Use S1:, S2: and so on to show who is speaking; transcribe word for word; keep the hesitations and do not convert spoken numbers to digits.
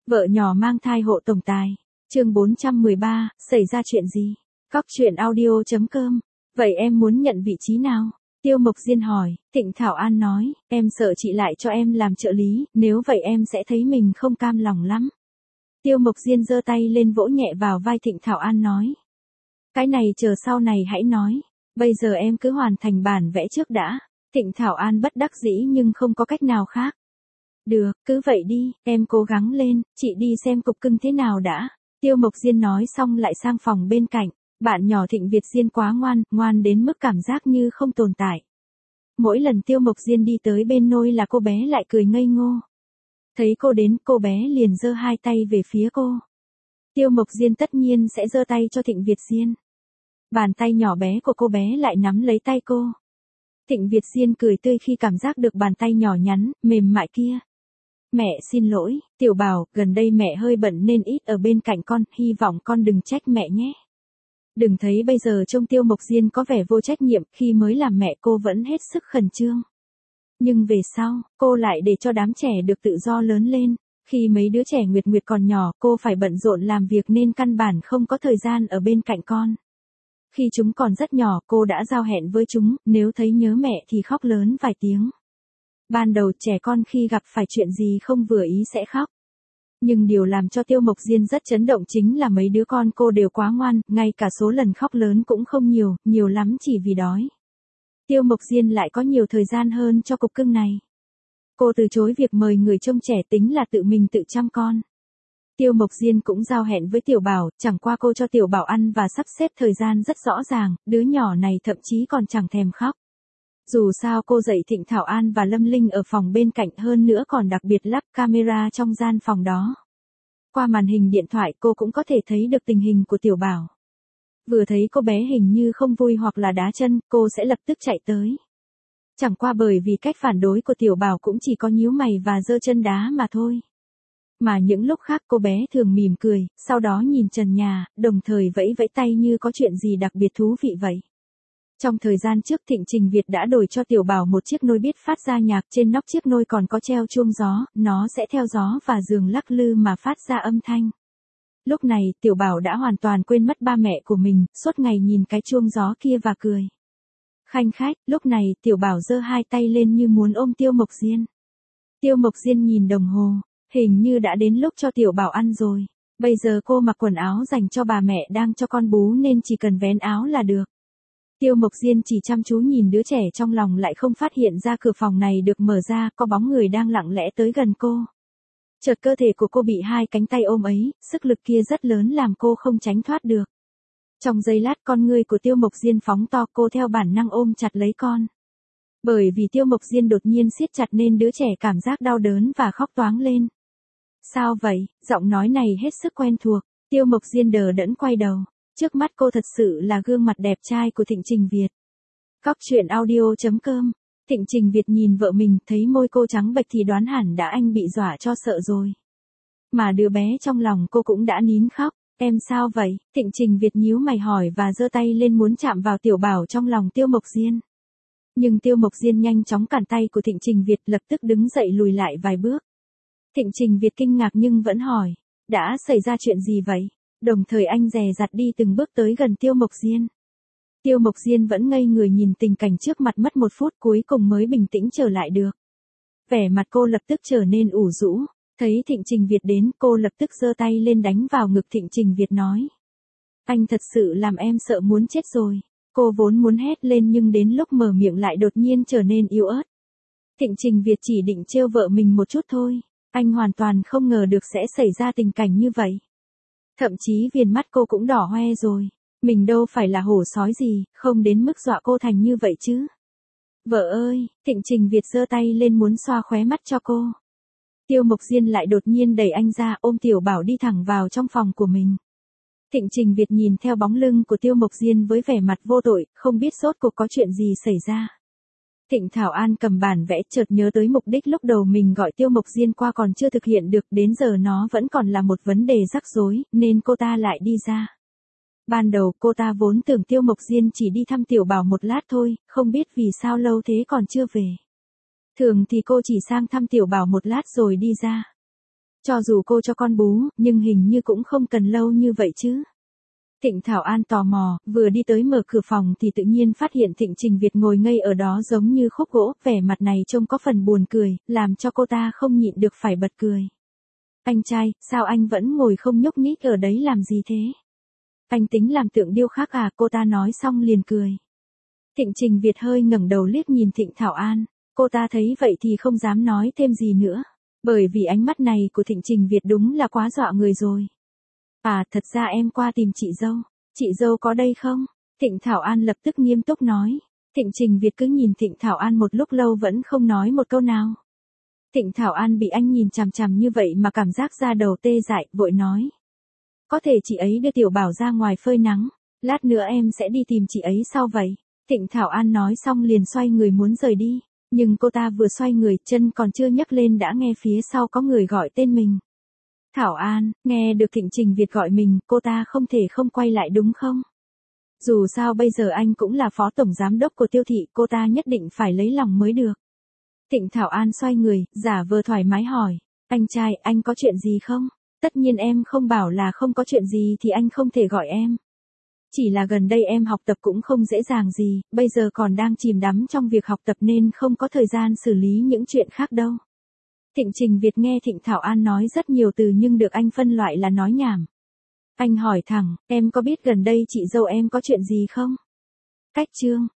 S1: Vợ nhỏ mang thai hộ tổng tài. Chương bốn trăm mười ba, xảy ra chuyện gì? Cóc truyện audio chấm com. Vậy em muốn nhận vị trí nào? Tiêu Mộc Diên hỏi. Thịnh Thảo An nói, em sợ chị lại cho em làm trợ lý, nếu vậy em sẽ thấy mình không cam lòng lắm. Tiêu Mộc Diên giơ tay lên vỗ nhẹ vào vai Thịnh Thảo An nói. Cái này chờ sau này hãy nói, bây giờ em cứ hoàn thành bản vẽ trước đã. Thịnh Thảo An bất đắc dĩ nhưng không có cách nào khác. Được, cứ vậy đi, em cố gắng lên, chị đi xem cục cưng thế nào đã. Tiêu Mộc Diên nói xong lại sang phòng bên cạnh. Bạn nhỏ Thịnh Việt Diên quá ngoan, ngoan đến mức cảm giác như không tồn tại. Mỗi lần Tiêu Mộc Diên đi tới bên nôi là cô bé lại cười ngây ngô. Thấy cô đến, cô bé liền giơ hai tay về phía cô. Tiêu Mộc Diên tất nhiên sẽ giơ tay cho Thịnh Việt Diên. Bàn tay nhỏ bé của cô bé lại nắm lấy tay cô. Thịnh Việt Diên cười tươi khi cảm giác được bàn tay nhỏ nhắn, mềm mại kia. Mẹ xin lỗi, Tiểu Bảo, gần đây mẹ hơi bận nên ít ở bên cạnh con, hy vọng con đừng trách mẹ nhé. Đừng thấy bây giờ trông Tiêu Mộc Diên có vẻ vô trách nhiệm, khi mới làm mẹ cô vẫn hết sức khẩn trương. Nhưng về sau, cô lại để cho đám trẻ được tự do lớn lên. Khi mấy đứa trẻ Nguyệt Nguyệt còn nhỏ, cô phải bận rộn làm việc nên căn bản không có thời gian ở bên cạnh con. Khi chúng còn rất nhỏ, cô đã giao hẹn với chúng, nếu thấy nhớ mẹ thì khóc lớn vài tiếng. Ban đầu trẻ con khi gặp phải chuyện gì không vừa ý sẽ khóc. Nhưng điều làm cho Tiêu Mộc Diên rất chấn động chính là mấy đứa con cô đều quá ngoan, ngay cả số lần khóc lớn cũng không nhiều, nhiều lắm chỉ vì đói. Tiêu Mộc Diên lại có nhiều thời gian hơn cho cục cưng này. Cô từ chối việc mời người trông trẻ, tính là tự mình tự chăm con. Tiêu Mộc Diên cũng giao hẹn với Tiểu Bảo, chẳng qua cô cho Tiểu Bảo ăn và sắp xếp thời gian rất rõ ràng, đứa nhỏ này thậm chí còn chẳng thèm khóc. Dù sao cô dạy Thịnh Thảo An và Lâm Linh ở phòng bên cạnh, hơn nữa còn đặc biệt lắp camera trong gian phòng đó. Qua màn hình điện thoại cô cũng có thể thấy được tình hình của Tiểu Bảo. Vừa thấy cô bé hình như không vui hoặc là đá chân, cô sẽ lập tức chạy tới. Chẳng qua bởi vì cách phản đối của Tiểu Bảo cũng chỉ có nhíu mày và giơ chân đá mà thôi. Mà những lúc khác cô bé thường mỉm cười, sau đó nhìn trần nhà, đồng thời vẫy vẫy tay như có chuyện gì đặc biệt thú vị vậy. Trong thời gian trước Thịnh Trình Việt đã đổi cho Tiểu Bảo một chiếc nôi biết phát ra nhạc, trên nóc chiếc nôi còn có treo chuông gió, nó sẽ theo gió và giường lắc lư mà phát ra âm thanh. Lúc này Tiểu Bảo đã hoàn toàn quên mất ba mẹ của mình, suốt ngày nhìn cái chuông gió kia và cười. Khanh khách, lúc này Tiểu Bảo giơ hai tay lên như muốn ôm Tiêu Mộc Diên. Tiêu Mộc Diên nhìn đồng hồ, hình như đã đến lúc cho Tiểu Bảo ăn rồi. Bây giờ cô mặc quần áo dành cho bà mẹ đang cho con bú nên chỉ cần vén áo là được. Tiêu Mộc Diên chỉ chăm chú nhìn đứa trẻ trong lòng lại không phát hiện ra cửa phòng này được mở ra, có bóng người đang lặng lẽ tới gần cô. Chợt cơ thể của cô bị hai cánh tay ôm ấy, sức lực kia rất lớn làm cô không tránh thoát được. Trong giây lát con ngươi của Tiêu Mộc Diên phóng to, cô theo bản năng ôm chặt lấy con. Bởi vì Tiêu Mộc Diên đột nhiên siết chặt nên đứa trẻ cảm giác đau đớn và khóc toáng lên. Sao vậy? Giọng nói này hết sức quen thuộc. Tiêu Mộc Diên đờ đẫn quay đầu. Trước mắt cô thật sự là gương mặt đẹp trai của Thịnh Trình Việt. Cóc truyện audio chấm com. Thịnh Trình Việt nhìn vợ mình, thấy môi cô trắng bệch thì đoán hẳn đã anh bị dọa cho sợ rồi. Mà đứa bé trong lòng cô cũng đã nín khóc. Em sao vậy? Thịnh Trình Việt nhíu mày hỏi và giơ tay lên muốn chạm vào Tiểu Bảo trong lòng Tiêu Mộc Diên. Nhưng Tiêu Mộc Diên nhanh chóng cản tay của Thịnh Trình Việt, lập tức đứng dậy lùi lại vài bước. Thịnh Trình Việt kinh ngạc nhưng vẫn hỏi, đã xảy ra chuyện gì vậy? Đồng thời anh dè dặt đi từng bước tới gần Tiêu Mộc Diên. Tiêu Mộc Diên vẫn ngây người nhìn tình cảnh trước mặt mất một phút cuối cùng mới bình tĩnh trở lại được. Vẻ mặt cô lập tức trở nên ủ rũ, thấy Thịnh Trình Việt đến cô lập tức giơ tay lên đánh vào ngực Thịnh Trình Việt nói. Anh thật sự làm em sợ muốn chết rồi. Cô vốn muốn hét lên nhưng đến lúc mở miệng lại đột nhiên trở nên yếu ớt. Thịnh Trình Việt chỉ định trêu vợ mình một chút thôi. Anh hoàn toàn không ngờ được sẽ xảy ra tình cảnh như vậy. Thậm chí viền mắt cô cũng đỏ hoe rồi. Mình đâu phải là hổ sói gì, không đến mức dọa cô thành như vậy chứ. Vợ ơi, Thịnh Trình Việt giơ tay lên muốn xoa khóe mắt cho cô. Tiêu Mộc Diên lại đột nhiên đẩy anh ra, ôm Tiểu Bảo đi thẳng vào trong phòng của mình. Thịnh Trình Việt nhìn theo bóng lưng của Tiêu Mộc Diên với vẻ mặt vô tội, không biết rốt cuộc có chuyện gì xảy ra. Thịnh Thảo An cầm bản vẽ, chợt nhớ tới mục đích lúc đầu mình gọi Tiêu Mộc Diên qua còn chưa thực hiện được, đến giờ nó vẫn còn là một vấn đề rắc rối, nên cô ta lại đi ra. Ban đầu cô ta vốn tưởng Tiêu Mộc Diên chỉ đi thăm Tiểu Bảo một lát thôi, không biết vì sao lâu thế còn chưa về. Thường thì cô chỉ sang thăm Tiểu Bảo một lát rồi đi ra. Cho dù cô cho con bú, nhưng hình như cũng không cần lâu như vậy chứ. Thịnh Thảo An tò mò, vừa đi tới mở cửa phòng thì tự nhiên phát hiện Thịnh Trình Việt ngồi ngây ở đó giống như khúc gỗ, vẻ mặt này trông có phần buồn cười, làm cho cô ta không nhịn được phải bật cười. Anh trai, sao anh vẫn ngồi không nhúc nhích ở đấy làm gì thế? Anh tính làm tượng điêu khắc à? Cô ta nói xong liền cười. Thịnh Trình Việt hơi ngẩng đầu liếc nhìn Thịnh Thảo An, cô ta thấy vậy thì không dám nói thêm gì nữa, bởi vì ánh mắt này của Thịnh Trình Việt đúng là quá dọa người rồi. À, thật ra em qua tìm chị dâu, chị dâu có đây không? Thịnh Thảo An lập tức nghiêm túc nói. Thịnh Trình Việt cứ nhìn Thịnh Thảo An một lúc lâu vẫn không nói một câu nào. Thịnh Thảo An bị anh nhìn chằm chằm như vậy mà cảm giác da đầu tê dại, vội nói. Có thể chị ấy đưa Tiểu Bảo ra ngoài phơi nắng, lát nữa em sẽ đi tìm chị ấy sau vậy. Thịnh Thảo An nói xong liền xoay người muốn rời đi, nhưng cô ta vừa xoay người, chân còn chưa nhấc lên đã nghe phía sau có người gọi tên mình. Thảo An, nghe được Thịnh Trình Việt gọi mình, cô ta không thể không quay lại đúng không? Dù sao bây giờ anh cũng là phó tổng giám đốc của Tiêu thị, cô ta nhất định phải lấy lòng mới được. Thịnh Thảo An xoay người, giả vờ thoải mái hỏi, anh trai, anh có chuyện gì không? Tất nhiên em không bảo là không có chuyện gì thì anh không thể gọi em. Chỉ là gần đây em học tập cũng không dễ dàng gì, bây giờ còn đang chìm đắm trong việc học tập nên không có thời gian xử lý những chuyện khác đâu. Thịnh Trình Việt nghe Thịnh Thảo An nói rất nhiều từ nhưng được anh phân loại là nói nhảm. Anh hỏi thẳng, em có biết gần đây chị dâu em có chuyện gì không? Cách chương